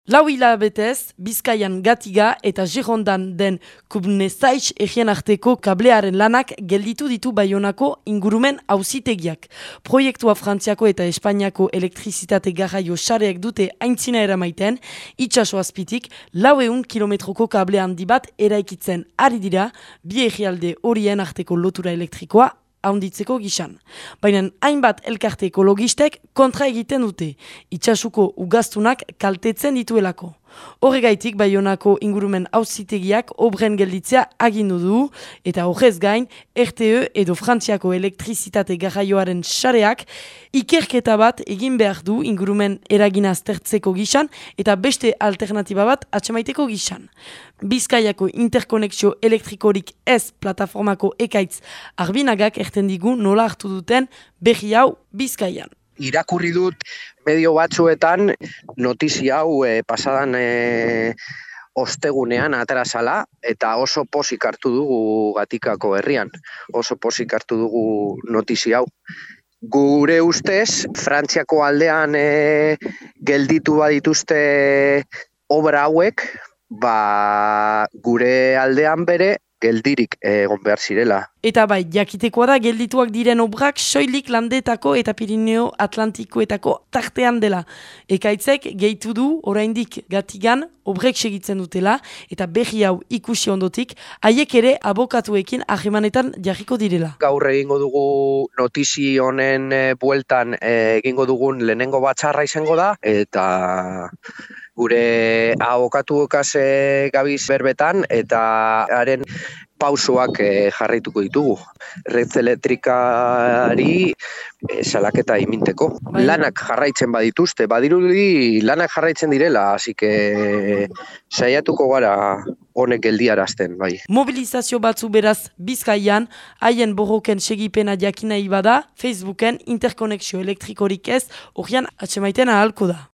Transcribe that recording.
Lau hilabetez, Bizkaian Gatiga eta Girondan den Kubnezaiz egien arteko kablearen lanak gelditu ditu Baionako ingurumen auzitegiak. Proiektua Frantziako eta Espainiako elektrizitate garraio sareek dute aintzina eramaiten, itsaso azpitik 400 kilometroko kable handi bat eraikitzen ari dira, bi herrialde horien arteko lotura elektrikoa haunditzeko gisan. Baina hainbat elkarte ekologistek kontra egiten dute, itsasuko ugaztunak kaltetzen dituelako. Horregaitik Baionako ingurumen auzitegiak obren gelditzea agindu du, eta horrez gain, RTE edo Frantziako elektrizitate garraioaren sareak ikerketa bat egin behar du ingurumen eragina aztertzeko gisan eta beste alternatiba bat atsemaiteko gisan. Bizkaiako interkonexio elektrikorik ez plataformako ekaitz Arbinagak erten digu nola hartu duten berri hau Bizkaian. Irakurri dut medio batzuetan notizia hau pasadan ostegunean aterazala eta oso pozik hartu dugu Gatikako herrian. Oso pozik hartu dugu notizia hau. Gure ustez, Frantziako aldean gelditu badituzte obra hauek, gure aldean bere geldirik egon behar zirela. Eta bai, jakitekoa da geldituak diren obrak soilik Landetako eta Pirineo Atlantikoetako tartean dela. Ekaitzek gehitu du oraindik Gatigan obrek segitzen dutela eta berri hau ikusi ondotik, haiek ere abokatuekin harremanetan jarriko direla. Gaur egingo dugu notizi honen bueltan egingo dugun lehenengo batzarra izango da eta gure abokatuokaz gabiz berbetan eta haren pausoak jarraituko ditugu. Red elektrikari salaketa iminteko. Lanak jarraitzen badituzte, badirudi lanak jarraitzen direla, así que saiatuko gara honek geldiarazten, bai. Mobilizazio batzu beraz Bizkaian, haien borroken segipena jakinai bada, Facebooken interkonexio elektrikorik ez, horian atsemaiten ahalko da.